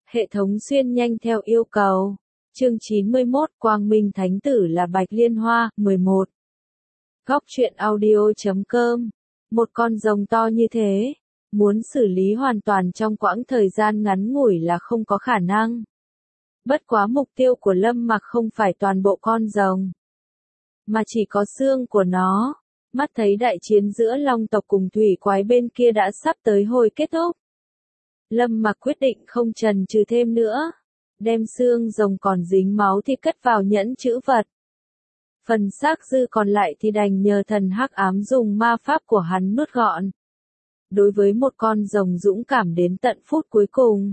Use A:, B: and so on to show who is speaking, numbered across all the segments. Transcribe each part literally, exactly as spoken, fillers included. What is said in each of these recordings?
A: Hệ thống xuyên nhanh theo yêu cầu. Chương chín mươi mốt Quang Minh Thánh Tử là Bạch Liên Hoa. mười một. Góc truyện audio chấm com. Một con rồng to như thế, muốn xử lý hoàn toàn trong quãng thời gian ngắn ngủi là không có khả năng. Bất quá mục tiêu của Lâm Mặc không phải toàn bộ con rồng, mà chỉ có xương của nó. Mắt thấy đại chiến giữa Long tộc cùng thủy quái bên kia đã sắp tới hồi kết thúc, Lâm Mặc quyết định không chần chừ thêm nữa, đem xương rồng còn dính máu thì cất vào nhẫn chữ vật. Phần xác dư còn lại thì đành nhờ thần hắc ám dùng ma pháp của hắn nuốt gọn. Đối với một con rồng dũng cảm đến tận phút cuối cùng,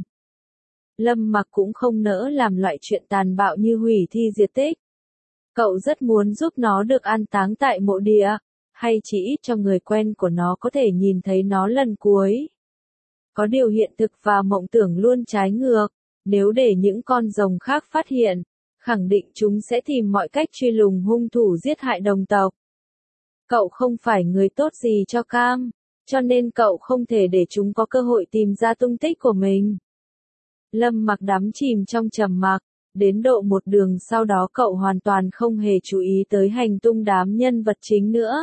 A: Lâm Mặc cũng không nỡ làm loại chuyện tàn bạo như hủy thi diệt tích. Cậu rất muốn giúp nó được an táng tại mộ địa, hay chỉ ít cho người quen của nó có thể nhìn thấy nó lần cuối. Có điều hiện thực và mộng tưởng luôn trái ngược, nếu để những con rồng khác phát hiện, khẳng định chúng sẽ tìm mọi cách truy lùng hung thủ giết hại đồng tộc. Cậu không phải người tốt gì cho cam, cho nên cậu không thể để chúng có cơ hội tìm ra tung tích của mình. Lâm Mặc đắm chìm trong trầm mặc, đến độ một đường sau đó cậu hoàn toàn không hề chú ý tới hành tung đám nhân vật chính nữa.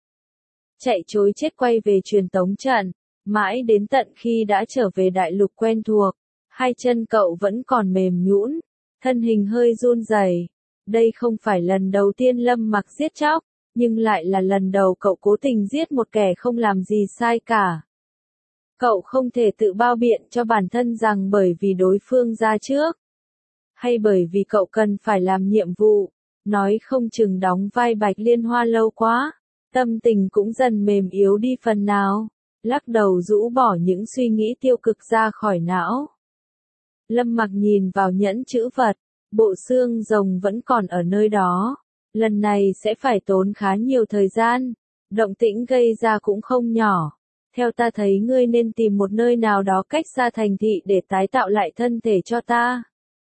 A: Chạy trối chết quay về truyền tống trận, mãi đến tận khi đã trở về đại lục quen thuộc, hai chân cậu vẫn còn mềm nhũn, thân hình hơi run rẩy. Đây không phải lần đầu tiên Lâm Mặc giết chóc, nhưng lại là lần đầu cậu cố tình giết một kẻ không làm gì sai cả. Cậu không thể tự bao biện cho bản thân rằng bởi vì đối phương ra trước, hay bởi vì cậu cần phải làm nhiệm vụ, nói không chừng đóng vai Bạch Liên Hoa lâu quá, tâm tình cũng dần mềm yếu đi phần nào, lắc đầu rũ bỏ những suy nghĩ tiêu cực ra khỏi não. Lâm Mặc nhìn vào nhẫn chữ vật, bộ xương rồng vẫn còn ở nơi đó, lần này sẽ phải tốn khá nhiều thời gian, động tĩnh gây ra cũng không nhỏ. Theo ta thấy ngươi nên tìm một nơi nào đó cách xa thành thị để tái tạo lại thân thể cho ta.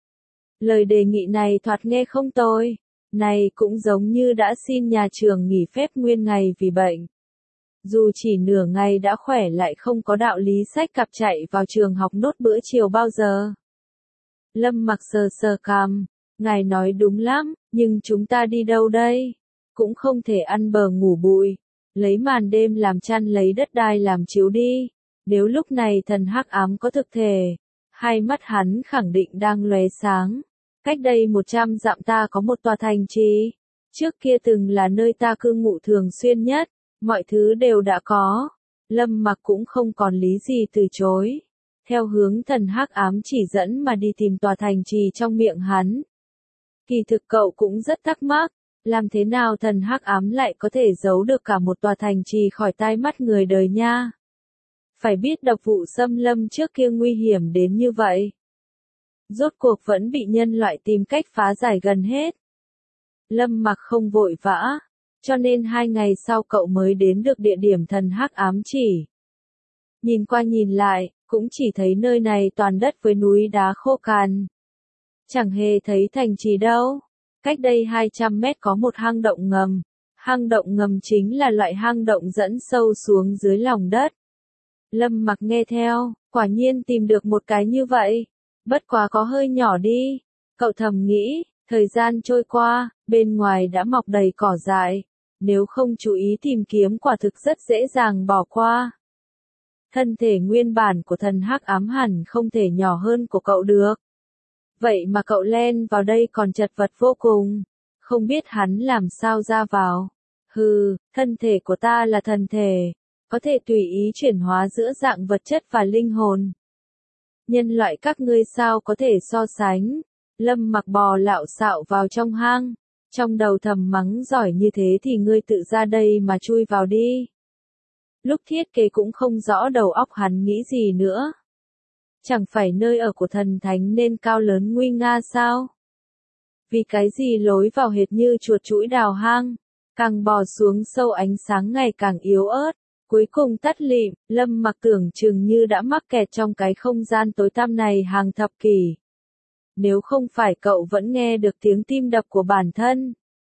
A: Lời đề nghị này thoạt nghe không tồi, này cũng giống như đã xin nhà trường nghỉ phép nguyên ngày vì bệnh. Dù chỉ nửa ngày đã khỏe lại không có đạo lý xách cặp chạy vào trường học nốt bữa chiều bao giờ. Lâm Mặc sờ sờ cằm, ngài nói đúng lắm, nhưng chúng ta đi đâu đây? Cũng không thể ăn bờ ngủ bụi, lấy màn đêm làm chăn lấy đất đai làm chiếu đi. Nếu lúc này thần hắc ám có thực thể, hai mắt hắn khẳng định đang lóe sáng. Cách đây một trăm dặm ta có một tòa thành trì, trước kia từng là nơi ta cư ngụ thường xuyên nhất, mọi thứ đều đã có. Lâm Mặc cũng không còn lý gì từ chối, theo hướng thần hắc ám chỉ dẫn mà đi tìm tòa thành trì trong miệng hắn. Kỳ thực cậu cũng rất thắc mắc, làm thế nào thần hắc ám lại có thể giấu được cả một tòa thành trì khỏi tai mắt người đời nha. Phải biết độc vụ xâm lâm trước kia nguy hiểm đến như vậy, rốt cuộc vẫn bị nhân loại tìm cách phá giải gần hết. Lâm Mặc không vội vã, cho nên hai ngày sau cậu mới đến được địa điểm thần hắc ám chỉ. Nhìn qua nhìn lại, cũng chỉ thấy nơi này toàn đất với núi đá khô cằn, chẳng hề thấy thành trì đâu. Cách đây hai trăm mét có một hang động ngầm, hang động ngầm chính là loại hang động dẫn sâu xuống dưới lòng đất. Lâm Mặc nghe theo, quả nhiên tìm được một cái như vậy, bất quá có hơi nhỏ đi. Cậu thầm nghĩ, thời gian trôi qua, bên ngoài đã mọc đầy cỏ dại, nếu không chú ý tìm kiếm quả thực rất dễ dàng bỏ qua. Thân thể nguyên bản của thần hắc ám hẳn không thể nhỏ hơn của cậu được. Vậy mà cậu len vào đây còn chật vật vô cùng, không biết hắn làm sao ra vào. Hừ, thân thể của ta là thần thể, có thể tùy ý chuyển hóa giữa dạng vật chất và linh hồn. Nhân loại các ngươi sao có thể so sánh. Lâm Mặc bò lạo xạo vào trong hang, trong đầu thầm mắng giỏi như thế thì ngươi tự ra đây mà chui vào đi. Lúc thiết kế cũng không rõ đầu óc hắn nghĩ gì nữa. Chẳng phải nơi ở của thần thánh nên cao lớn nguy nga sao? Vì cái gì lối vào hệt như chuột chũi đào hang, càng bò xuống sâu ánh sáng ngày càng yếu ớt, cuối cùng tắt lịm. Lâm Mặc tưởng chừng như đã mắc kẹt trong cái không gian tối tăm này hàng thập kỷ. Nếu không phải cậu vẫn nghe được tiếng tim đập của bản thân,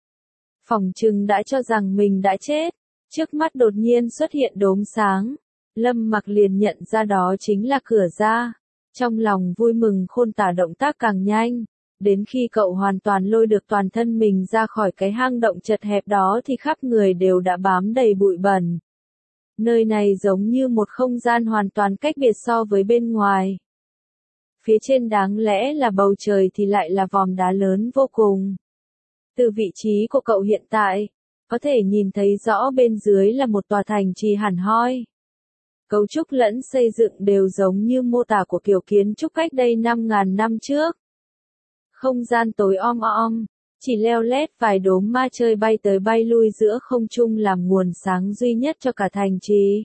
A: phỏng chừng đã cho rằng mình đã chết. Trước mắt đột nhiên xuất hiện đốm sáng, Lâm Mặc liền nhận ra đó chính là cửa ra. Trong lòng vui mừng khôn tả động tác càng nhanh. Đến khi cậu hoàn toàn lôi được toàn thân mình ra khỏi cái hang động chật hẹp đó thì khắp người đều đã bám đầy bụi bẩn. Nơi này giống như một không gian hoàn toàn cách biệt so với bên ngoài. Phía trên đáng lẽ là bầu trời thì lại là vòm đá lớn vô cùng. Từ vị trí của cậu hiện tại, có thể nhìn thấy rõ bên dưới là một tòa thành trì hẳn hoi. Cấu trúc lẫn xây dựng đều giống như mô tả của kiểu kiến trúc cách đây năm ngàn năm trước. Không gian tối om om, chỉ leo lét vài đốm ma chơi bay tới bay lui giữa không trung làm nguồn sáng duy nhất cho cả thành trì.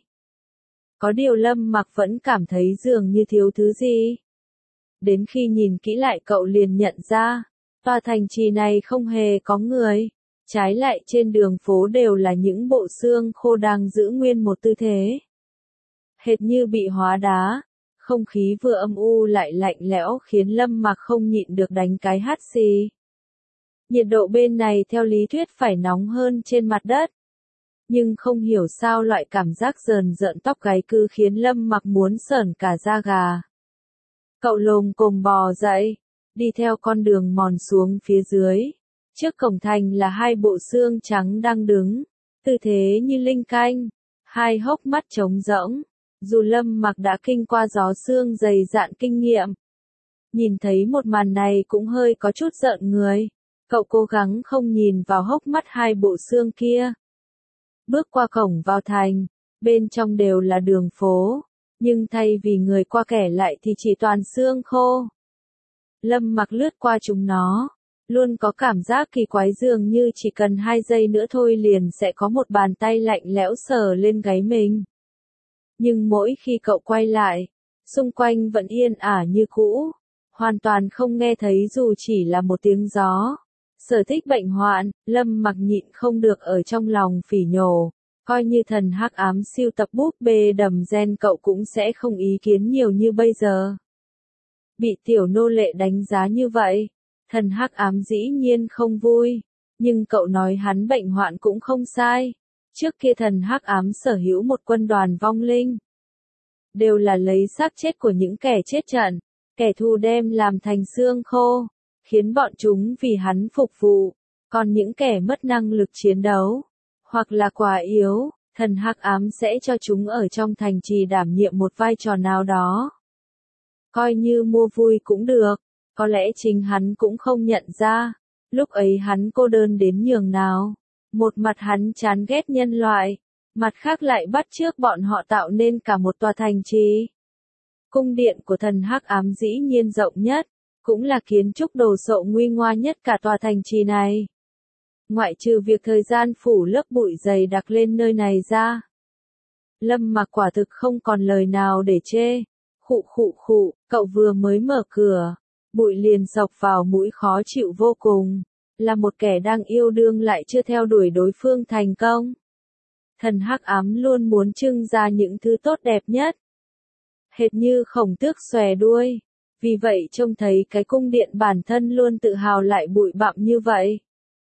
A: Có điều Lâm Mặc vẫn cảm thấy dường như thiếu thứ gì. Đến khi nhìn kỹ lại cậu liền nhận ra, tòa thành trì này không hề có người, trái lại trên đường phố đều là những bộ xương khô đang giữ nguyên một tư thế. Hệt như bị hóa đá, không khí vừa âm u lại lạnh lẽo khiến Lâm Mặc không nhịn được đánh cái hắt xì. Nhiệt độ bên này theo lý thuyết phải nóng hơn trên mặt đất. Nhưng không hiểu sao loại cảm giác rờn rợn tóc gáy cứ khiến Lâm Mặc muốn sởn cả da gà. Cậu lồm cồm bò dậy, đi theo con đường mòn xuống phía dưới. Trước cổng thành là hai bộ xương trắng đang đứng, tư thế như linh canh, hai hốc mắt trống rỗng. Dù Lâm Mặc đã kinh qua gió xương dày dạn kinh nghiệm, nhìn thấy một màn này cũng hơi có chút rợn người. Cậu cố gắng không nhìn vào hốc mắt hai bộ xương kia. Bước qua cổng vào thành, bên trong đều là đường phố, nhưng thay vì người qua kẻ lại thì chỉ toàn xương khô. Lâm Mặc lướt qua chúng nó, luôn có cảm giác kỳ quái dường như chỉ cần hai giây nữa thôi liền sẽ có một bàn tay lạnh lẽo sờ lên gáy mình. Nhưng mỗi khi cậu quay lại, xung quanh vẫn yên ả như cũ, hoàn toàn không nghe thấy dù chỉ là một tiếng gió. Sở thích bệnh hoạn, Lâm Mặc nhịn không được ở trong lòng phỉ nhổ, coi như thần hắc ám siêu tập búp bê đầm gen cậu cũng sẽ không ý kiến nhiều như bây giờ. Bị tiểu nô lệ đánh giá như vậy, thần hắc ám dĩ nhiên không vui, nhưng cậu nói hắn bệnh hoạn cũng không sai. Trước kia thần hắc ám sở hữu một quân đoàn vong linh. Đều là lấy xác chết của những kẻ chết trận, kẻ thù đem làm thành xương khô, khiến bọn chúng vì hắn phục vụ. Còn những kẻ mất năng lực chiến đấu, hoặc là quá yếu, thần hắc ám sẽ cho chúng ở trong thành trì đảm nhiệm một vai trò nào đó. Coi như mua vui cũng được, có lẽ chính hắn cũng không nhận ra, lúc ấy hắn cô đơn đến nhường nào. Một mặt hắn chán ghét nhân loại, mặt khác lại bắt chước bọn họ tạo nên cả một tòa thành trì. Cung điện của thần hắc ám dĩ nhiên rộng nhất, cũng là kiến trúc đồ sộ nguy nga nhất cả tòa thành trì này. Ngoại trừ việc thời gian phủ lớp bụi dày đặc lên nơi này ra, Lâm Mặc quả thực không còn lời nào để chê. Khụ khụ khụ, cậu vừa mới mở cửa, bụi liền sộc vào mũi khó chịu vô cùng. Là một kẻ đang yêu đương lại chưa theo đuổi đối phương thành công. Thần hắc ám luôn muốn trưng ra những thứ tốt đẹp nhất. Hệt như khổng tước xòe đuôi. Vì vậy trông thấy cái cung điện bản thân luôn tự hào lại bụi bặm như vậy.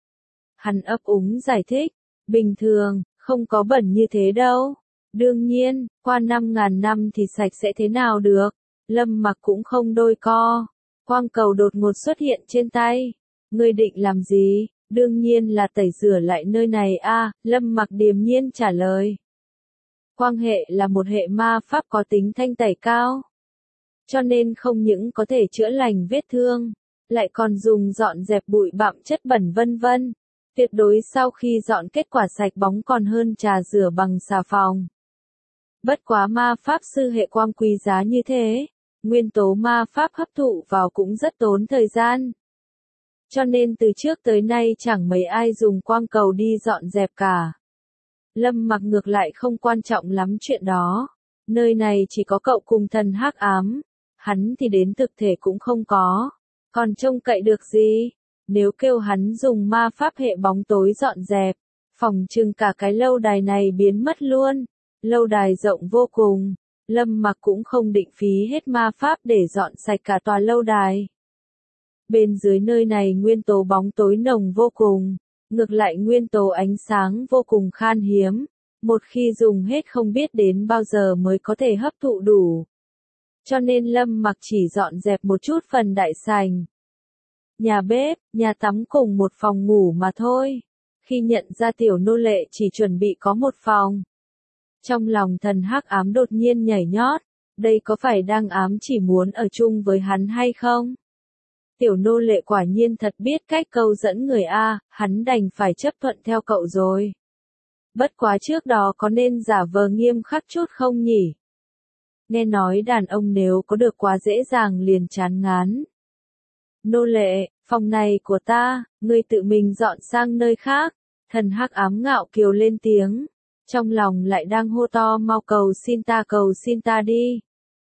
A: Hắn ấp úng giải thích, bình thường, không có bẩn như thế đâu. Đương nhiên, qua năm ngàn năm thì sạch sẽ thế nào được. Lâm Mặc cũng không đôi co. Quang cầu đột ngột xuất hiện trên tay. Ngươi định làm gì? Đương nhiên là tẩy rửa lại nơi này a. À, Lâm Mặc điềm nhiên trả lời. Quang hệ là một hệ ma pháp có tính thanh tẩy cao. Cho nên không những có thể chữa lành vết thương, lại còn dùng dọn dẹp bụi bặm chất bẩn vân vân. Tuyệt đối sau khi dọn kết quả sạch bóng còn hơn trà rửa bằng xà phòng. Bất quá ma pháp sư hệ quang quý giá như thế, nguyên tố ma pháp hấp thụ vào cũng rất tốn thời gian. Cho nên từ trước tới nay chẳng mấy ai dùng quang cầu đi dọn dẹp cả. Lâm Mặc ngược lại không quan trọng lắm chuyện đó. Nơi này chỉ có cậu cùng thần hắc ám. Hắn thì đến thực thể cũng không có. Còn trông cậy được gì? Nếu kêu hắn dùng ma pháp hệ bóng tối dọn dẹp, phòng trừng cả cái lâu đài này biến mất luôn. Lâu đài rộng vô cùng. Lâm Mặc cũng không định phí hết ma pháp để dọn sạch cả tòa lâu đài. Bên dưới nơi này nguyên tố bóng tối nồng vô cùng, ngược lại nguyên tố ánh sáng vô cùng khan hiếm, một khi dùng hết không biết đến bao giờ mới có thể hấp thụ đủ. cho nên Lâm Mặc chỉ dọn dẹp một chút phần đại sảnh, nhà bếp, nhà tắm cùng một phòng ngủ mà thôi. Khi nhận ra tiểu nô lệ chỉ chuẩn bị có một phòng, trong lòng thần hắc ám đột nhiên nhảy nhót, đây có phải đang ám chỉ muốn ở chung với hắn hay không? Tiểu nô lệ quả nhiên thật biết cách câu dẫn người a, hắn đành phải chấp thuận theo cậu rồi. Bất quá trước đó có nên giả vờ nghiêm khắc chút không nhỉ? Nghe nói đàn ông nếu có được quá dễ dàng liền chán ngán. Nô lệ, phòng này của ta, ngươi tự mình dọn sang nơi khác. Thần hắc ám ngạo kiều lên tiếng, trong lòng lại đang hô to mau cầu xin ta cầu xin ta đi.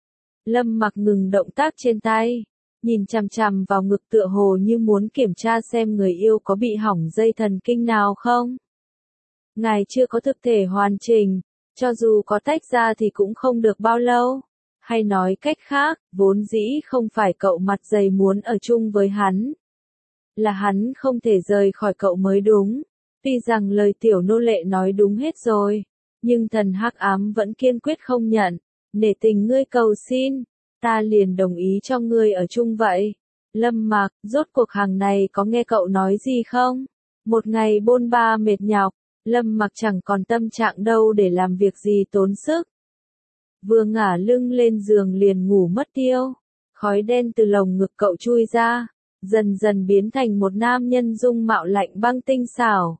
A: Lâm Mặc ngừng động tác trên tay, nhìn chằm chằm vào ngực tựa hồ như muốn kiểm tra xem người yêu có bị hỏng dây thần kinh nào không. Ngài chưa có thực thể hoàn chỉnh, cho dù có tách ra thì cũng không được bao lâu. Hay nói cách khác, vốn dĩ không phải cậu mặt dày muốn ở chung với hắn, là hắn không thể rời khỏi cậu mới đúng. Tuy rằng lời tiểu nô lệ nói đúng hết rồi, nhưng thần hắc ám vẫn kiên quyết không nhận. Nể tình ngươi cầu xin, ta liền đồng ý cho ngươi ở chung vậy. Lâm Mặc, rốt cuộc hàng này có nghe cậu nói gì không? Một ngày bôn ba mệt nhọc, Lâm Mặc chẳng còn tâm trạng đâu để làm việc gì tốn sức. Vừa ngả lưng lên giường liền ngủ mất tiêu, khói đen từ lồng ngực cậu chui ra, dần dần biến thành một nam nhân dung mạo lạnh băng tinh xảo.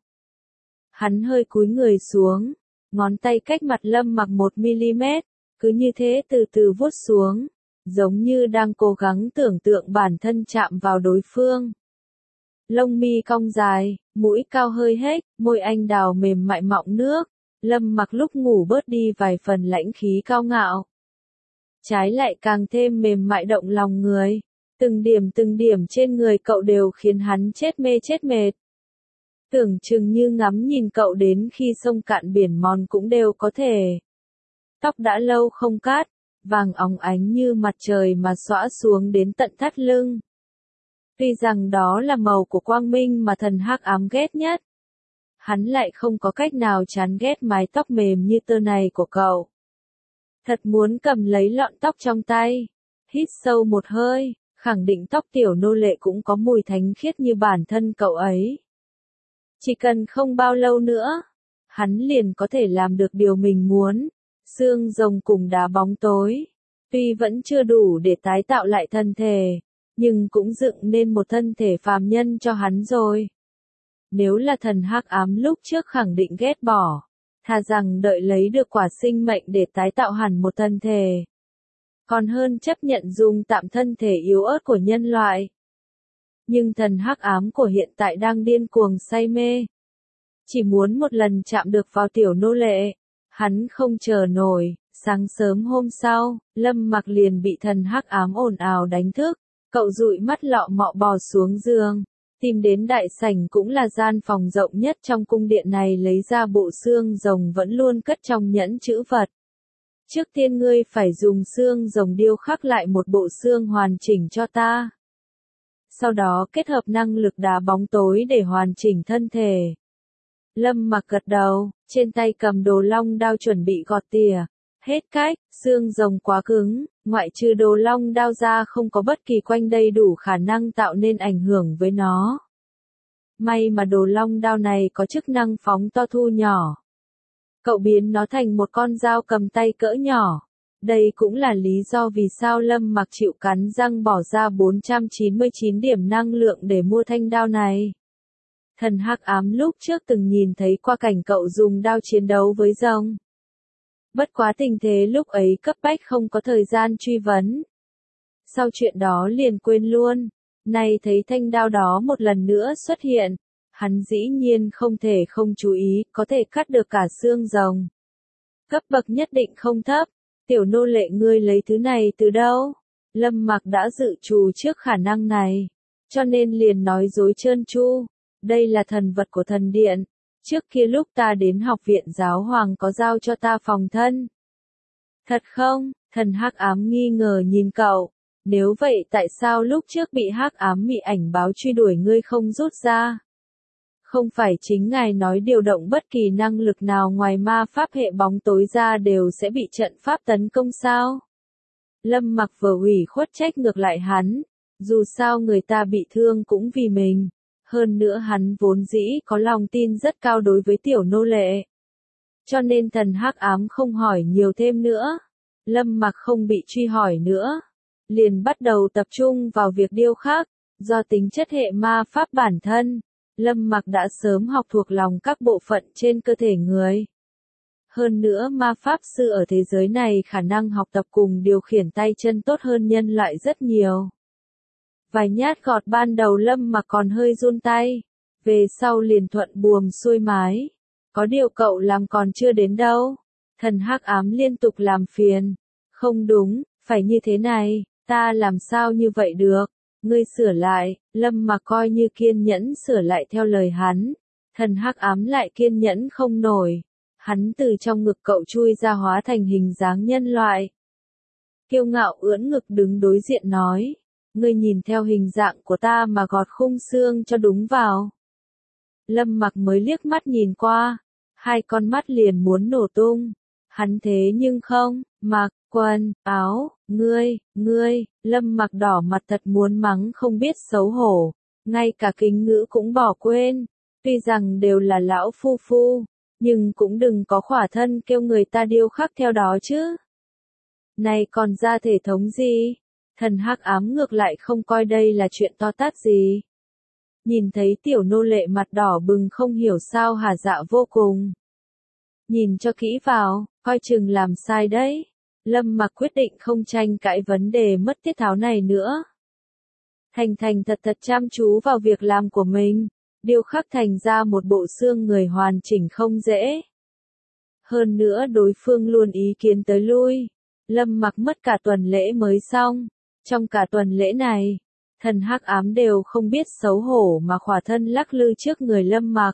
A: Hắn hơi cúi người xuống, ngón tay cách mặt Lâm Mặc một mi-li-mét, cứ như thế từ từ vuốt xuống, giống như đang cố gắng tưởng tượng bản thân chạm vào đối phương. Lông mi cong dài, mũi cao hơi hếch, môi anh đào mềm mại mọng nước, Lâm Mặc lúc ngủ bớt đi vài phần lãnh khí cao ngạo. Trái lại càng thêm mềm mại động lòng người, từng điểm từng điểm trên người cậu đều khiến hắn chết mê chết mệt. Tưởng chừng như ngắm nhìn cậu đến khi sông cạn biển mòn cũng đều có thể. Tóc đã lâu không cắt, vàng óng ánh như mặt trời mà xõa xuống đến tận thắt lưng. Tuy rằng đó là màu của quang minh mà thần hắc ám ghét nhất, hắn lại không có cách nào chán ghét mái tóc mềm như tơ này của cậu. Thật muốn cầm lấy lọn tóc trong tay, hít sâu một hơi, khẳng định tóc tiểu nô lệ cũng có mùi thánh khiết như bản thân cậu ấy. Chỉ cần không bao lâu nữa, hắn liền có thể làm được điều mình muốn. Xương rồng cùng đá bóng tối, tuy vẫn chưa đủ để tái tạo lại thân thể, nhưng cũng dựng nên một thân thể phàm nhân cho hắn rồi. Nếu là thần hắc ám lúc trước khẳng định ghét bỏ, thà rằng đợi lấy được quả sinh mệnh để tái tạo hẳn một thân thể, còn hơn chấp nhận dùng tạm thân thể yếu ớt của nhân loại. Nhưng thần hắc ám của hiện tại đang điên cuồng say mê, chỉ muốn một lần chạm được vào tiểu nô lệ. Hắn không chờ nổi, sáng sớm hôm sau, Lâm Mặc liền bị thần hắc ám ồn ào đánh thức, cậu dụi mắt lọ mọ bò xuống giường, tìm đến đại sảnh cũng là gian phòng rộng nhất trong cung điện này, lấy ra bộ xương rồng vẫn luôn cất trong nhẫn chữ vật. Trước tiên ngươi phải dùng xương rồng điêu khắc lại một bộ xương hoàn chỉnh cho ta. Sau đó kết hợp năng lực đá bóng tối để hoàn chỉnh thân thể. Lâm Mặc gật đầu, trên tay cầm đồ long đao chuẩn bị gọt tỉa. Hết cách, xương rồng quá cứng, ngoại trừ đồ long đao ra không có bất kỳ quanh đây đủ khả năng tạo nên ảnh hưởng với nó. May mà đồ long đao này có chức năng phóng to thu nhỏ. Cậu biến nó thành một con dao cầm tay cỡ nhỏ. Đây cũng là lý do vì sao Lâm Mặc chịu cắn răng bỏ ra bốn trăm chín mươi chín điểm năng lượng để mua thanh đao này. Thần hắc ám lúc trước từng nhìn thấy qua cảnh cậu dùng đao chiến đấu với rồng. Bất quá tình thế lúc ấy cấp bách không có thời gian truy vấn. Sau chuyện đó liền quên luôn. Nay thấy thanh đao đó một lần nữa xuất hiện, hắn dĩ nhiên không thể không chú ý, có thể cắt được cả xương rồng. Cấp bậc nhất định không thấp. Tiểu nô lệ ngươi lấy thứ này từ đâu? Lâm Mặc đã dự trù trước khả năng này, cho nên liền nói dối trơn tru. Đây là thần vật của thần điện. Trước kia lúc ta đến học viện giáo hoàng có giao cho ta phòng thân. Thật không? Thần hắc ám nghi ngờ nhìn cậu. Nếu vậy tại sao lúc trước bị hắc ám mị ảnh báo truy đuổi ngươi không rút ra? Không phải chính ngài nói điều động bất kỳ năng lực nào ngoài ma pháp hệ bóng tối ra đều sẽ bị trận pháp tấn công sao? Lâm Mặc vừa ủy khuất trách ngược lại hắn, dù sao người ta bị thương cũng vì mình, hơn nữa hắn vốn dĩ có lòng tin rất cao đối với tiểu nô lệ. Cho nên thần hắc ám không hỏi nhiều thêm nữa. Lâm Mặc không bị truy hỏi nữa, liền bắt đầu tập trung vào việc điêu khắc. Do tính chất hệ ma pháp bản thân, Lâm Mặc đã sớm học thuộc lòng các bộ phận trên cơ thể người. Hơn nữa ma pháp sư ở thế giới này khả năng học tập cùng điều khiển tay chân tốt hơn nhân loại rất nhiều. Vài nhát gọt ban đầu Lâm Mặc còn hơi run tay, về sau liền thuận buồm xuôi mái. Có điều cậu làm còn chưa đến đâu. Thần hắc ám liên tục làm phiền. Không đúng, phải như thế này, ta làm sao như vậy được. Ngươi sửa lại, Lâm Mặc coi như kiên nhẫn sửa lại theo lời hắn. Thần hắc ám lại kiên nhẫn không nổi. Hắn từ trong ngực cậu chui ra hóa thành hình dáng nhân loại. Kiêu ngạo ưỡn ngực đứng đối diện nói. Ngươi nhìn theo hình dạng của ta mà gọt khung xương cho đúng vào. Lâm Mặc mới liếc mắt nhìn qua, hai con mắt liền muốn nổ tung. Hắn thế nhưng không, mặc, quần, áo, ngươi, ngươi, Lâm Mặc đỏ mặt thật muốn mắng không biết xấu hổ, ngay cả kính ngữ cũng bỏ quên. Tuy rằng đều là lão phu phu, nhưng cũng đừng có khỏa thân kêu người ta điêu khắc theo đó chứ. Này còn ra thể thống gì? Thần hắc ám ngược lại không coi đây là chuyện to tát gì. Nhìn thấy tiểu nô lệ mặt đỏ bừng không hiểu sao hà dạ vô cùng. Nhìn cho kỹ vào, coi chừng làm sai đấy. Lâm Mặc quyết định không tranh cãi vấn đề mất tiết tháo này nữa. Thành thành thật thật chăm chú vào việc làm của mình, điêu khắc thành ra một bộ xương người hoàn chỉnh không dễ. Hơn nữa đối phương luôn ý kiến tới lui. Lâm Mặc mất cả tuần lễ mới xong. Trong cả tuần lễ này, thần hắc ám đều không biết xấu hổ mà khỏa thân lắc lư trước người Lâm Mặc.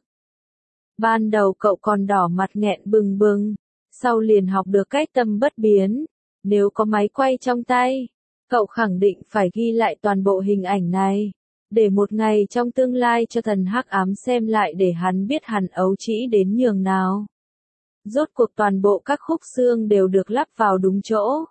A: Ban đầu cậu còn đỏ mặt nghẹn bừng bừng, sau liền học được cách tâm bất biến. Nếu có máy quay trong tay, cậu khẳng định phải ghi lại toàn bộ hình ảnh này, để một ngày trong tương lai cho thần hắc ám xem lại để hắn biết hắn ấu trĩ đến nhường nào. Rốt cuộc toàn bộ các khúc xương đều được lắp vào đúng chỗ.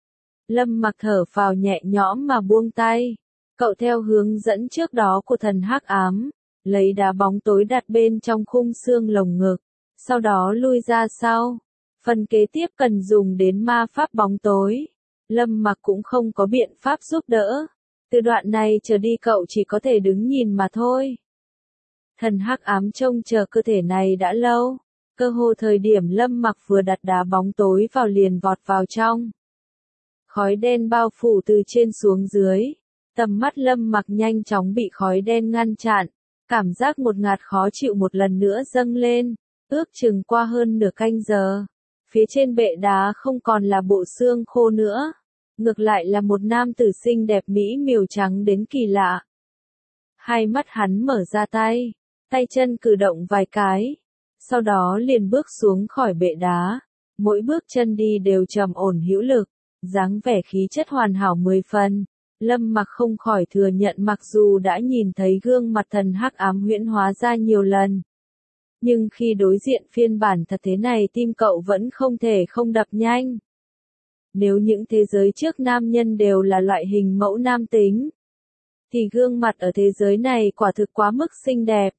A: Lâm Mặc thở phào nhẹ nhõm mà buông tay. Cậu theo hướng dẫn trước đó của thần hắc ám, lấy đá bóng tối đặt bên trong khung xương lồng ngực, sau đó lui ra sau. Phần kế tiếp cần dùng đến ma pháp bóng tối. Lâm Mặc cũng không có biện pháp giúp đỡ. Từ đoạn này trở đi cậu chỉ có thể đứng nhìn mà thôi. Thần hắc ám trông chờ cơ thể này đã lâu. Cơ hồ thời điểm Lâm Mặc vừa đặt đá bóng tối vào liền vọt vào trong. Khói đen bao phủ từ trên xuống dưới. Tầm mắt Lâm Mặc nhanh chóng bị khói đen ngăn chặn. Cảm giác một ngạt khó chịu một lần nữa dâng lên. Ước chừng qua hơn nửa canh giờ. Phía trên bệ đá không còn là bộ xương khô nữa. Ngược lại là một nam tử xinh đẹp mỹ miều trắng đến kỳ lạ. Hai mắt hắn mở ra tay. Tay chân cử động vài cái. Sau đó liền bước xuống khỏi bệ đá. Mỗi bước chân đi đều trầm ổn hữu lực. Dáng vẻ khí chất hoàn hảo mười phần. Lâm Mặc không khỏi thừa nhận mặc dù đã nhìn thấy gương mặt thần hắc ám huyễn hóa ra nhiều lần. Nhưng khi đối diện phiên bản thật thế này tim cậu vẫn không thể không đập nhanh. Nếu những thế giới trước nam nhân đều là loại hình mẫu nam tính, thì gương mặt ở thế giới này quả thực quá mức xinh đẹp.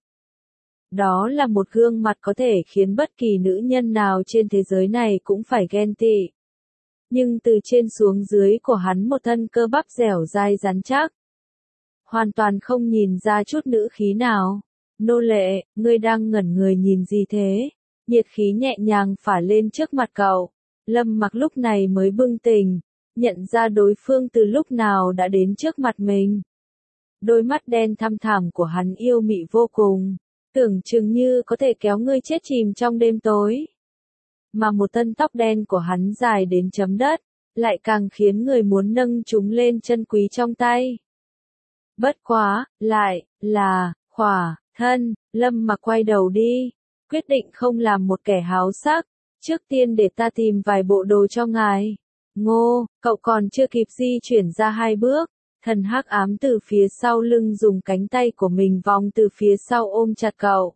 A: Đó là một gương mặt có thể khiến bất kỳ nữ nhân nào trên thế giới này cũng phải ghen tị. Nhưng từ trên xuống dưới của hắn một thân cơ bắp dẻo dai rắn chắc. Hoàn toàn không nhìn ra chút nữ khí nào. Nô lệ, ngươi đang ngẩn người nhìn gì thế? Nhiệt khí nhẹ nhàng phả lên trước mặt cậu. Lâm Mặc lúc này mới bừng tỉnh, nhận ra đối phương từ lúc nào đã đến trước mặt mình. Đôi mắt đen thăm thẳm của hắn yêu mị vô cùng, tưởng chừng như có thể kéo ngươi chết chìm trong đêm tối. Mà một thân tóc đen của hắn dài đến chấm đất, lại càng khiến người muốn nâng chúng lên chân quý trong tay. Bất quá, lại, là, khỏa, thân, Lâm Mặc quay đầu đi, quyết định không làm một kẻ háo sắc, trước tiên để ta tìm vài bộ đồ cho ngài. Ngô, cậu còn chưa kịp di chuyển ra hai bước, thần hắc ám từ phía sau lưng dùng cánh tay của mình vòng từ phía sau ôm chặt cậu.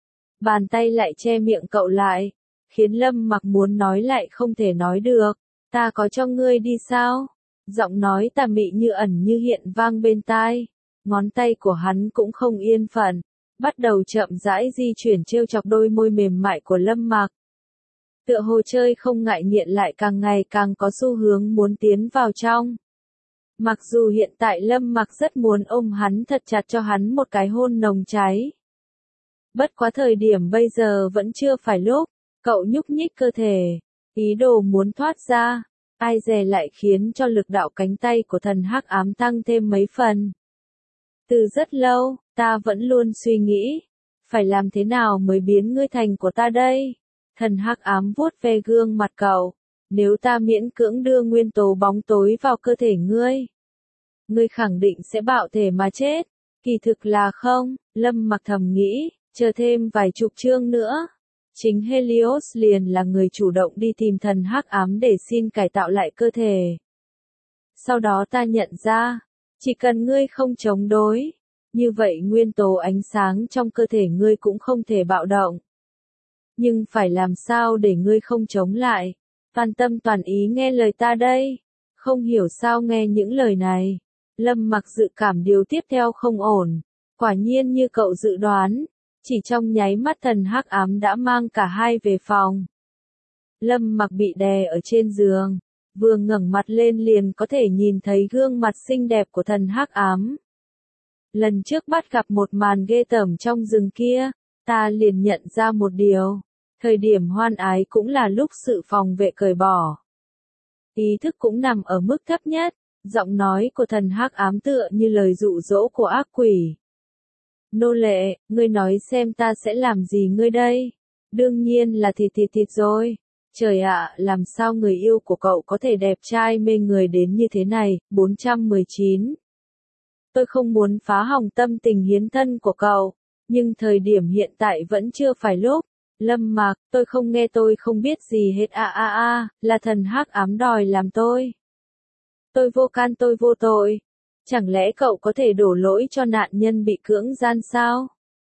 A: Bàn tay lại che miệng cậu lại, khiến Lâm Mặc muốn nói lại không thể nói được. Ta có cho ngươi đi sao? Giọng nói tà mị như ẩn như hiện vang bên tai. Ngón tay của hắn cũng không yên phận, bắt đầu chậm rãi di chuyển trêu chọc đôi môi mềm mại của Lâm Mặc. Tựa hồ chơi không ngại nghiện lại càng ngày càng có xu hướng muốn tiến vào trong. Mặc dù hiện tại Lâm Mặc rất muốn ôm hắn thật chặt cho hắn một cái hôn nồng cháy. Bất quá thời điểm bây giờ vẫn chưa phải lúc, cậu nhúc nhích cơ thể, ý đồ muốn thoát ra, ai dè lại khiến cho lực đạo cánh tay của thần hắc ám tăng thêm mấy phần. Từ rất lâu, ta vẫn luôn suy nghĩ, phải làm thế nào mới biến ngươi thành của ta đây? Thần hắc ám vuốt ve gương mặt cậu, nếu ta miễn cưỡng đưa nguyên tố bóng tối vào cơ thể ngươi, ngươi khẳng định sẽ bạo thể mà chết. Kỳ thực là không, Lâm Mặc thầm nghĩ, chờ thêm vài chục chương nữa. Chính Helios liền là người chủ động đi tìm thần hắc ám để xin cải tạo lại cơ thể. Sau đó ta nhận ra, chỉ cần ngươi không chống đối, như vậy nguyên tố ánh sáng trong cơ thể ngươi cũng không thể bạo động. Nhưng phải làm sao để ngươi không chống lại? Toàn tâm toàn ý nghe lời ta đây. Không hiểu sao nghe những lời này. Lâm Mặc dự cảm điều tiếp theo không ổn. Quả nhiên như cậu dự đoán, chỉ trong nháy mắt thần hắc ám đã mang cả hai về phòng. Lâm Mặc bị đè ở trên giường, vừa ngẩng mặt lên liền có thể nhìn thấy gương mặt xinh đẹp của thần hắc ám. Lần trước bắt gặp một màn ghê tởm trong rừng kia, ta liền nhận ra một điều, thời điểm hoan ái cũng là lúc sự phòng vệ cởi bỏ. Ý thức cũng nằm ở mức thấp nhất, giọng nói của thần hắc ám tựa như lời dụ dỗ của ác quỷ. Nô lệ, ngươi nói xem ta sẽ làm gì ngươi đây? Đương nhiên là thịt thịt thịt rồi. Trời ạ, làm sao người yêu của cậu có thể đẹp trai mê người đến như thế này? bốn trăm mười chín. Tôi không muốn phá hỏng tâm tình hiến thân của cậu, nhưng thời điểm hiện tại vẫn chưa phải lúc. Lâm Mặc, tôi không nghe tôi không biết gì hết a a a, là thần hắc ám đòi làm tôi. Tôi vô can tôi vô tội. Chẳng lẽ cậu có thể đổ lỗi cho nạn nhân bị cưỡng gian sao?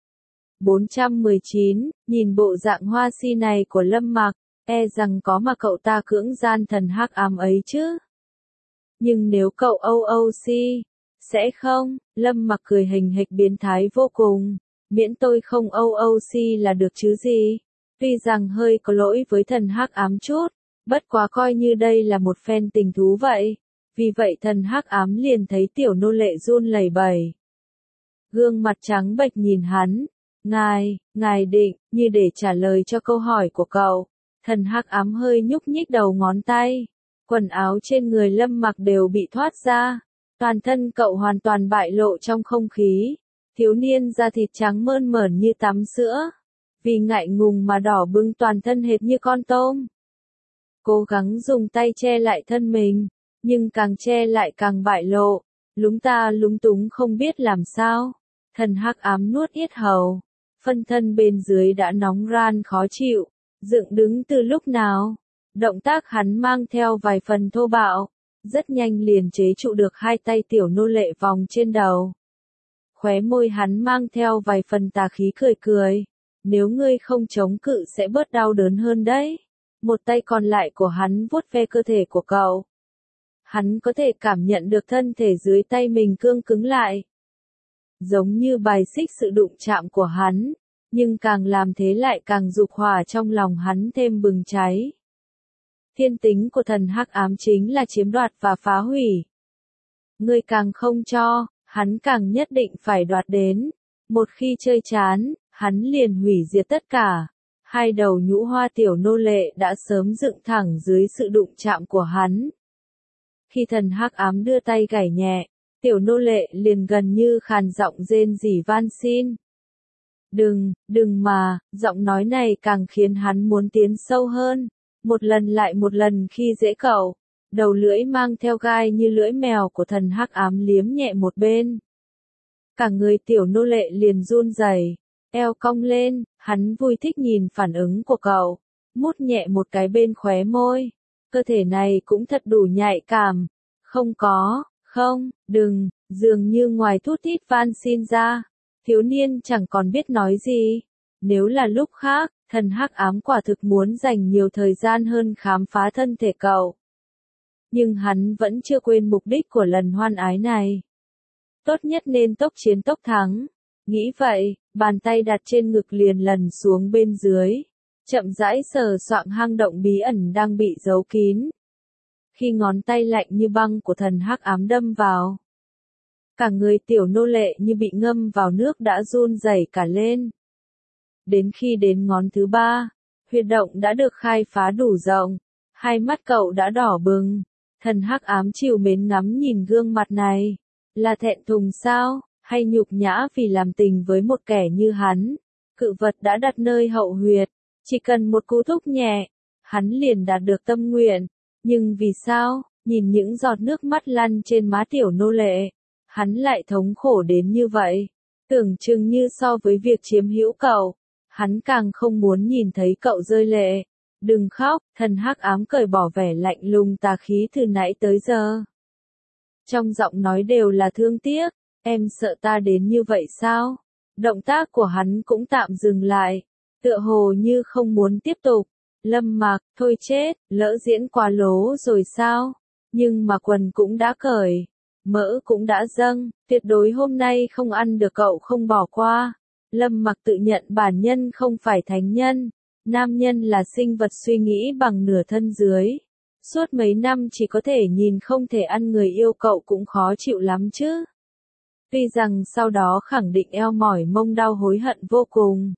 A: bốn trăm mười chín, nhìn bộ dạng hoa si này của Lâm Mặc, e rằng có mà cậu ta cưỡng gian thần hắc ám ấy chứ. Nhưng nếu cậu âu âu si, sẽ không, Lâm Mặc cười hình hịch biến thái vô cùng, miễn tôi không âu âu si là được chứ gì. Tuy rằng hơi có lỗi với thần hắc ám chút, bất quá coi như đây là một phen tình thú vậy. Vì vậy thần hắc ám liền thấy tiểu nô lệ run lẩy bẩy. Gương mặt trắng bệch nhìn hắn, ngài, ngài định, như để trả lời cho câu hỏi của cậu. Thần hắc ám hơi nhúc nhích đầu ngón tay, quần áo trên người Lâm Mặc đều bị thoát ra, toàn thân cậu hoàn toàn bại lộ trong không khí. Thiếu niên da thịt trắng mơn mởn như tắm sữa, vì ngại ngùng mà đỏ bừng toàn thân hệt như con tôm. Cố gắng dùng tay che lại thân mình, nhưng càng che lại càng bại lộ, lúng ta lúng túng không biết làm sao. Thần hắc ám nuốt yết hầu, phân thân bên dưới đã nóng ran khó chịu, dựng đứng từ lúc nào. Động tác hắn mang theo vài phần thô bạo, rất nhanh liền chế trụ được hai tay tiểu nô lệ vòng trên đầu. Khóe môi hắn mang theo vài phần tà khí cười cười, nếu ngươi không chống cự sẽ bớt đau đớn hơn đấy. Một tay còn lại của hắn vuốt ve cơ thể của cậu. Hắn có thể cảm nhận được thân thể dưới tay mình cương cứng lại. Giống như bài xích sự đụng chạm của hắn, nhưng càng làm thế lại càng dục hỏa trong lòng hắn thêm bừng cháy. Thiên tính của thần hắc ám chính là chiếm đoạt và phá hủy. Ngươi càng không cho, hắn càng nhất định phải đoạt đến. Một khi chơi chán, hắn liền hủy diệt tất cả. Hai đầu nhũ hoa tiểu nô lệ đã sớm dựng thẳng dưới sự đụng chạm của hắn. Khi thần hắc ám đưa tay gảy nhẹ, tiểu nô lệ liền gần như khàn giọng rên rỉ van xin. Đừng, đừng mà, giọng nói này càng khiến hắn muốn tiến sâu hơn. Một lần lại một lần khi dễ cậu, đầu lưỡi mang theo gai như lưỡi mèo của thần hắc ám liếm nhẹ một bên. Cả người tiểu nô lệ liền run rẩy, eo cong lên, hắn vui thích nhìn phản ứng của cậu, mút nhẹ một cái bên khóe môi. Cơ thể này cũng thật đủ nhạy cảm. Không có, không, đừng, dường như ngoài thút thít van xin ra, thiếu niên chẳng còn biết nói gì. Nếu là lúc khác, thần hắc ám quả thực muốn dành nhiều thời gian hơn khám phá thân thể cậu. Nhưng hắn vẫn chưa quên mục đích của lần hoan ái này. Tốt nhất nên tốc chiến tốc thắng. Nghĩ vậy, bàn tay đặt trên ngực liền lần xuống bên dưới. Chậm rãi sờ soạng hang động bí ẩn đang bị giấu kín. Khi ngón tay lạnh như băng của thần hắc ám đâm vào, cả người tiểu nô lệ như bị ngâm vào nước đã run rẩy cả lên. Đến khi đến ngón thứ ba, huyệt động đã được khai phá đủ rộng, hai mắt cậu đã đỏ bừng. Thần hắc ám trìu mến ngắm nhìn gương mặt này, là thẹn thùng sao, hay nhục nhã vì làm tình với một kẻ như hắn. Cự vật đã đặt nơi hậu huyệt, chỉ cần một cú thúc nhẹ, hắn liền đạt được tâm nguyện. Nhưng vì sao, nhìn những giọt nước mắt lăn trên má tiểu nô lệ, hắn lại thống khổ đến như vậy? Tưởng chừng như so với việc chiếm hữu cậu, hắn càng không muốn nhìn thấy cậu rơi lệ. Đừng khóc, thần hắc ám cởi bỏ vẻ lạnh lùng tà khí từ nãy tới giờ. Trong giọng nói đều là thương tiếc, em sợ ta đến như vậy sao? Động tác của hắn cũng tạm dừng lại, tựa hồ như không muốn tiếp tục. Lâm Mặc, thôi chết, lỡ diễn quá lố rồi sao? Nhưng mà quần cũng đã cởi, mỡ cũng đã dâng, tuyệt đối hôm nay không ăn được cậu không bỏ qua. Lâm Mặc tự nhận bản nhân không phải thánh nhân, nam nhân là sinh vật suy nghĩ bằng nửa thân dưới. Suốt mấy năm chỉ có thể nhìn không thể ăn người yêu cậu cũng khó chịu lắm chứ. Tuy rằng sau đó khẳng định eo mỏi mông đau hối hận vô cùng.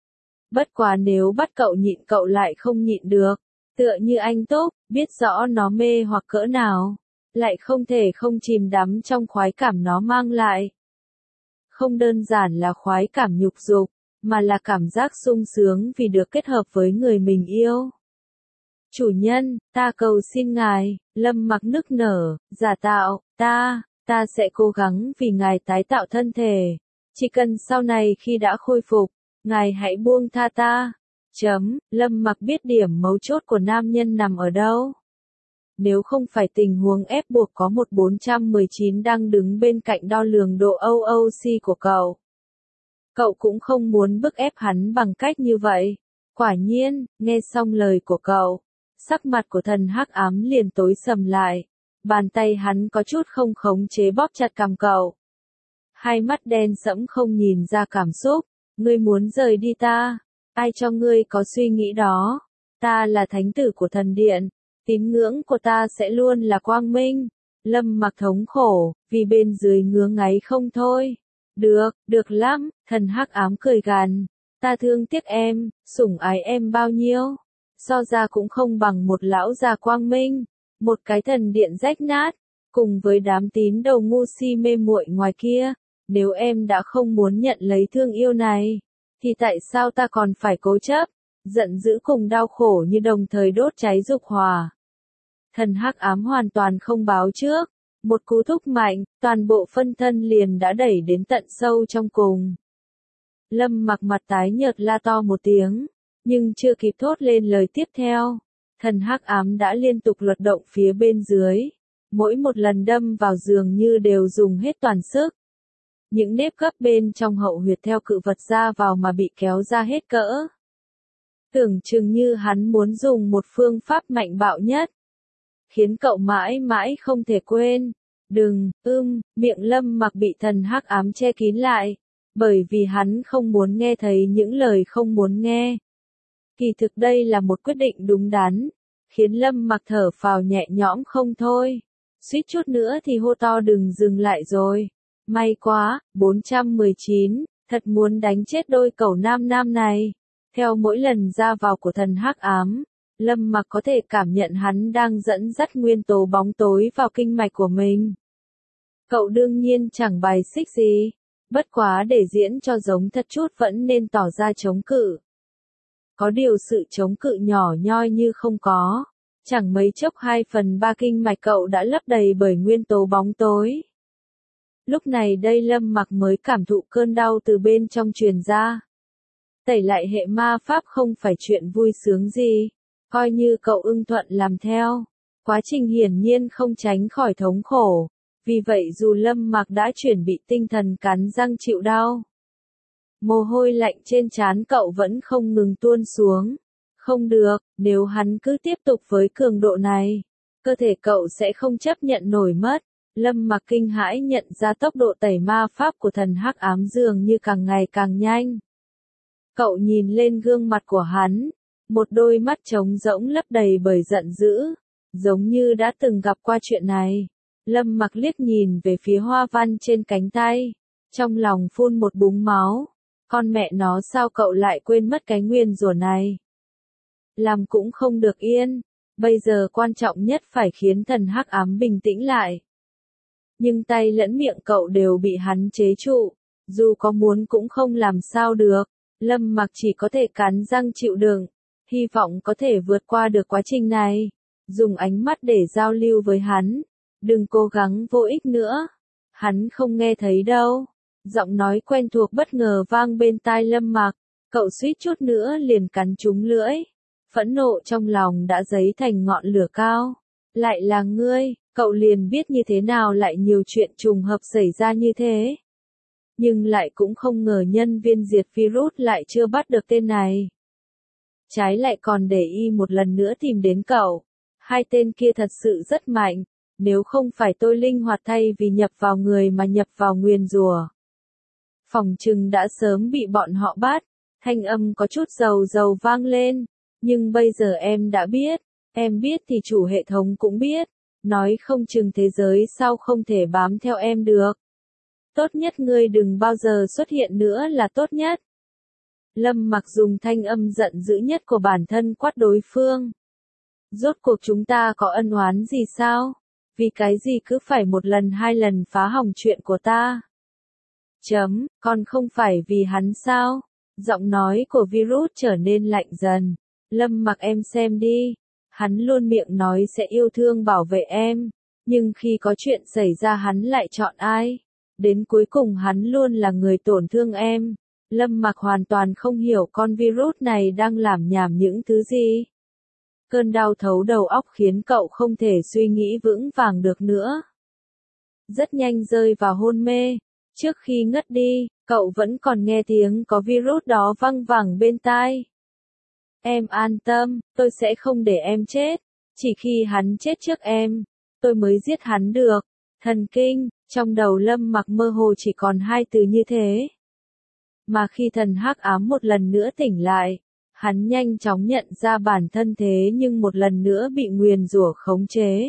A: Bất quá nếu bắt cậu nhịn cậu lại không nhịn được, tựa như anh Túc, biết rõ nó mê hoặc cỡ nào, lại không thể không chìm đắm trong khoái cảm nó mang lại. Không đơn giản là khoái cảm nhục dục, mà là cảm giác sung sướng vì được kết hợp với người mình yêu. Chủ nhân, ta cầu xin ngài, Lâm Mặc nức nở, giả tạo, ta, ta sẽ cố gắng vì ngài tái tạo thân thể. Chỉ cần sau này khi đã khôi phục, ngài hãy buông tha ta. Chấm, Lâm Mặc biết điểm mấu chốt của nam nhân nằm ở đâu. Nếu không phải tình huống ép buộc có một bốn trăm mười chín đang đứng bên cạnh đo lường độ o o xê của cậu, cậu cũng không muốn bức ép hắn bằng cách như vậy. Quả nhiên, nghe xong lời của cậu, sắc mặt của thần hắc ám liền tối sầm lại. Bàn tay hắn có chút không khống chế bóp chặt cằm cậu. Hai mắt đen sẫm không nhìn ra cảm xúc. Ngươi muốn rời đi ta? Ai cho ngươi có suy nghĩ đó? Ta là thánh tử của thần điện. Tín ngưỡng của ta sẽ luôn là quang minh. Lâm Mặc thống khổ, vì bên dưới ngứa ngáy không thôi. Được, được lắm, thần hắc ám cười gằn. Ta thương tiếc em, sủng ái em bao nhiêu. So ra cũng không bằng một lão già quang minh. Một cái thần điện rách nát, cùng với đám tín đồ ngu si mê muội ngoài kia. Nếu em đã không muốn nhận lấy thương yêu này, thì tại sao ta còn phải cố chấp, giận dữ cùng đau khổ như đồng thời đốt cháy dục hỏa. Thần hắc ám hoàn toàn không báo trước, một cú thúc mạnh, toàn bộ phân thân liền đã đẩy đến tận sâu trong cùng. Lâm Mặc mặt tái nhợt la to một tiếng, nhưng chưa kịp thốt lên lời tiếp theo, thần hắc ám đã liên tục luật động phía bên dưới, mỗi một lần đâm vào dường như đều dùng hết toàn sức. Những nếp gấp bên trong hậu huyệt theo cự vật ra vào mà bị kéo ra hết cỡ. Tưởng chừng như hắn muốn dùng một phương pháp mạnh bạo nhất, khiến cậu mãi mãi không thể quên. Đừng, ưm, miệng Lâm Mặc bị thần hắc ám che kín lại, bởi vì hắn không muốn nghe thấy những lời không muốn nghe. Kỳ thực đây là một quyết định đúng đắn, khiến Lâm Mặc thở phào nhẹ nhõm không thôi. Suýt chút nữa thì hô to đừng dừng lại rồi. May quá, bốn trăm mười chín, thật muốn đánh chết đôi cẩu nam nam này. Theo mỗi lần ra vào của thần hắc ám, Lâm Mặc có thể cảm nhận hắn đang dẫn dắt nguyên tố bóng tối vào kinh mạch của mình. Cậu đương nhiên chẳng bài xích gì, bất quá để diễn cho giống thật chút vẫn nên tỏ ra chống cự. Có điều sự chống cự nhỏ nhoi như không có, chẳng mấy chốc hai phần ba kinh mạch cậu đã lấp đầy bởi nguyên tố bóng tối. Lúc này đây Lâm Mặc mới cảm thụ cơn đau từ bên trong truyền ra. Tẩy lại hệ ma pháp không phải chuyện vui sướng gì, coi như cậu ưng thuận làm theo. Quá trình hiển nhiên không tránh khỏi thống khổ, vì vậy dù Lâm Mặc đã chuẩn bị tinh thần cắn răng chịu đau, mồ hôi lạnh trên trán cậu vẫn không ngừng tuôn xuống. Không được, nếu hắn cứ tiếp tục với cường độ này, cơ thể cậu sẽ không chấp nhận nổi mất. Lâm Mặc kinh hãi nhận ra tốc độ tẩy ma pháp của thần hắc ám dường như càng ngày càng nhanh. Cậu nhìn lên gương mặt của hắn, một đôi mắt trống rỗng lấp đầy bởi giận dữ, giống như đã từng gặp qua chuyện này. Lâm Mặc liếc nhìn về phía hoa văn trên cánh tay, trong lòng phun một búng máu. Con mẹ nó, sao cậu lại quên mất cái nguyền rủa này? Làm cũng không được yên, bây giờ quan trọng nhất phải khiến thần hắc ám bình tĩnh lại. Nhưng tay lẫn miệng cậu đều bị hắn chế trụ, dù có muốn cũng không làm sao được. Lâm Mặc chỉ có thể cắn răng chịu đựng, hy vọng có thể vượt qua được quá trình này. Dùng ánh mắt để giao lưu với hắn, đừng cố gắng vô ích nữa. Hắn không nghe thấy đâu. Giọng nói quen thuộc bất ngờ vang bên tai Lâm Mặc, cậu suýt chút nữa liền cắn trúng lưỡi. Phẫn nộ trong lòng đã dấy thành ngọn lửa cao. Lại là ngươi, cậu liền biết như thế nào lại nhiều chuyện trùng hợp xảy ra như thế. Nhưng lại cũng không ngờ nhân viên diệt virus lại chưa bắt được tên này. Trái lại còn để y một lần nữa tìm đến cậu. Hai tên kia thật sự rất mạnh, nếu không phải tôi linh hoạt thay vì nhập vào người mà nhập vào nguyền rủa, phòng trừng đã sớm bị bọn họ bắt. Thanh âm có chút dầu dầu vang lên, nhưng bây giờ em đã biết, em biết thì chủ hệ thống cũng biết, nói không chừng thế giới sau không thể bám theo em được. Tốt nhất ngươi đừng bao giờ xuất hiện nữa là tốt nhất. Lâm Mặc dùng thanh âm giận dữ nhất của bản thân quát đối phương. Rốt cuộc chúng ta có ân oán gì sao? Vì cái gì cứ phải một lần hai lần phá hỏng chuyện của ta? Chấm, còn không phải vì hắn sao? Giọng nói của virus trở nên lạnh dần. Lâm Mặc, em xem đi. Hắn luôn miệng nói sẽ yêu thương bảo vệ em, nhưng khi có chuyện xảy ra hắn lại chọn ai? Đến cuối cùng hắn luôn là người tổn thương em. Lâm Mặc hoàn toàn không hiểu con virus này đang làm nhảm những thứ gì. Cơn đau thấu đầu óc khiến cậu không thể suy nghĩ vững vàng được nữa. Rất nhanh rơi vào hôn mê. Trước khi ngất đi, cậu vẫn còn nghe tiếng có virus đó văng vẳng bên tai. Em an tâm, tôi sẽ không để em chết. Chỉ khi hắn chết trước em, tôi mới giết hắn được. Thần kinh, trong đầu Lâm Mặc mơ hồ chỉ còn hai từ như thế. Mà khi thần hắc ám một lần nữa tỉnh lại, hắn nhanh chóng nhận ra bản thân thế nhưng một lần nữa bị nguyền rủa khống chế.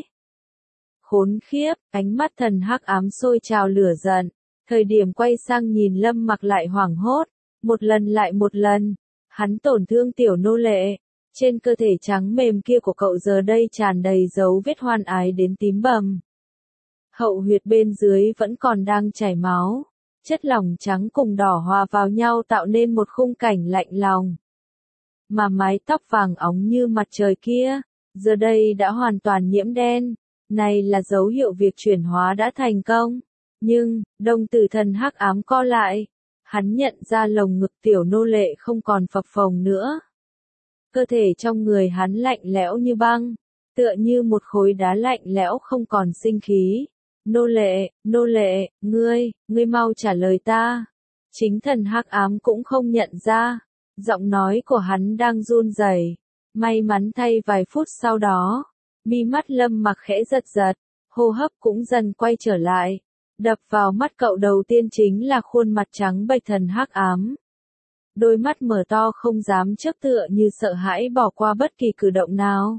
A: Khốn khiếp, ánh mắt thần hắc ám sôi trào lửa giận. Thời điểm quay sang nhìn Lâm Mặc lại hoảng hốt, một lần lại một lần, hắn tổn thương tiểu nô lệ. Trên cơ thể trắng mềm kia của cậu giờ đây tràn đầy dấu vết hoan ái đến tím bầm. Hậu huyệt bên dưới vẫn còn đang chảy máu, chất lỏng trắng cùng đỏ hòa vào nhau tạo nên một khung cảnh lạnh lòng. Mà mái tóc vàng óng như mặt trời kia, giờ đây đã hoàn toàn nhiễm đen, này là dấu hiệu việc chuyển hóa đã thành công. Nhưng, đồng tử thần hắc ám co lại, hắn nhận ra lồng ngực tiểu nô lệ không còn phập phồng nữa. Cơ thể trong người hắn lạnh lẽo như băng, tựa như một khối đá lạnh lẽo không còn sinh khí. Nô lệ, nô lệ, ngươi, ngươi mau trả lời ta. Chính thần hắc ám cũng không nhận ra, giọng nói của hắn đang run rẩy. May mắn thay vài phút sau đó, mi mắt Lâm Mặc khẽ giật giật, hô hấp cũng dần quay trở lại. Đập vào mắt cậu đầu tiên chính là khuôn mặt trắng bệch thần hắc ám. Đôi mắt mở to không dám chớp tựa như sợ hãi bỏ qua bất kỳ cử động nào.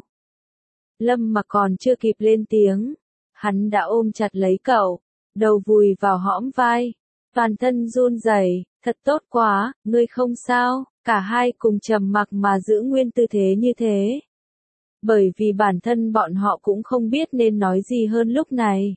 A: Lâm Mặc còn chưa kịp lên tiếng, hắn đã ôm chặt lấy cậu, đầu vùi vào hõm vai, toàn thân run rẩy. Thật tốt quá, ngươi không sao. Cả hai cùng trầm mặc mà giữ nguyên tư thế như thế. Bởi vì bản thân bọn họ cũng không biết nên nói gì hơn lúc này.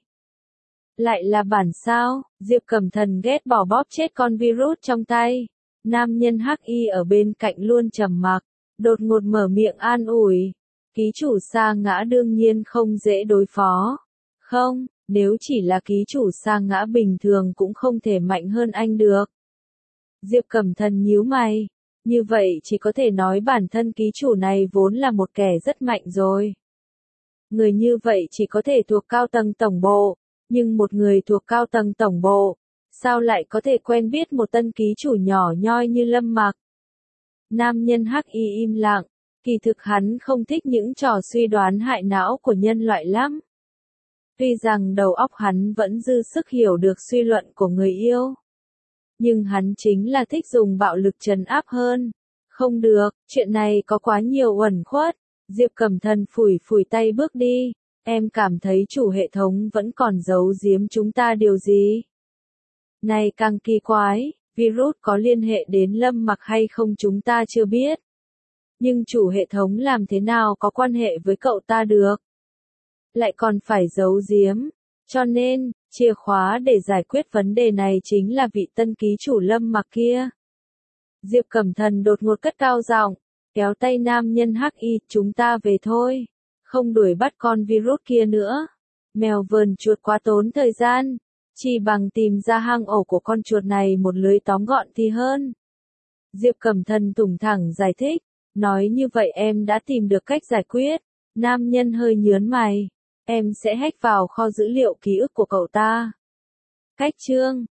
A: Lại là bản sao, Diệp Cẩm Thần ghét bỏ bóp chết con virus trong tay. Nam nhân hắc y ở bên cạnh luôn trầm mặc, đột ngột mở miệng an ủi. Ký chủ sa ngã đương nhiên không dễ đối phó. Không, nếu chỉ là ký chủ sa ngã bình thường cũng không thể mạnh hơn anh được. Diệp Cẩm Thần nhíu mày. Như vậy chỉ có thể nói bản thân ký chủ này vốn là một kẻ rất mạnh rồi. Người như vậy chỉ có thể thuộc cao tầng tổng bộ. Nhưng một người thuộc cao tầng tổng bộ, sao lại có thể quen biết một tân ký chủ nhỏ nhoi như Lâm Mặc? Nam nhân hắc y im lặng, Kỳ thực hắn không thích những trò suy đoán hại não của nhân loại lắm. Tuy rằng đầu óc hắn vẫn dư sức hiểu được suy luận của người yêu. Nhưng hắn chính là thích dùng bạo lực trấn áp hơn. Không được, chuyện này có quá nhiều uẩn khuất. Diệp Cẩm Thần phủi phủi tay bước đi. Em cảm thấy chủ hệ thống vẫn còn giấu giếm chúng ta điều gì? Này càng kỳ quái, virus có liên hệ đến Lâm Mặc hay không chúng ta chưa biết. Nhưng chủ hệ thống làm thế nào có quan hệ với cậu ta được? Lại còn phải giấu giếm. Cho nên, chìa khóa để giải quyết vấn đề này chính là vị tân ký chủ Lâm Mặc kia. Diệp Cẩm Thần đột ngột cất cao giọng, kéo tay nam nhân hắc y, chúng ta về thôi. Không đuổi bắt con virus kia nữa. Mèo vờn chuột quá tốn thời gian. Chỉ bằng tìm ra hang ổ của con chuột này một lưới tóm gọn thì hơn. Diệp Cẩm Thần thủng thẳng giải thích. Nói như vậy em đã tìm được cách giải quyết. Nam nhân hơi nhớn mày. Em sẽ hack vào kho dữ liệu ký ức của cậu ta. Cách chương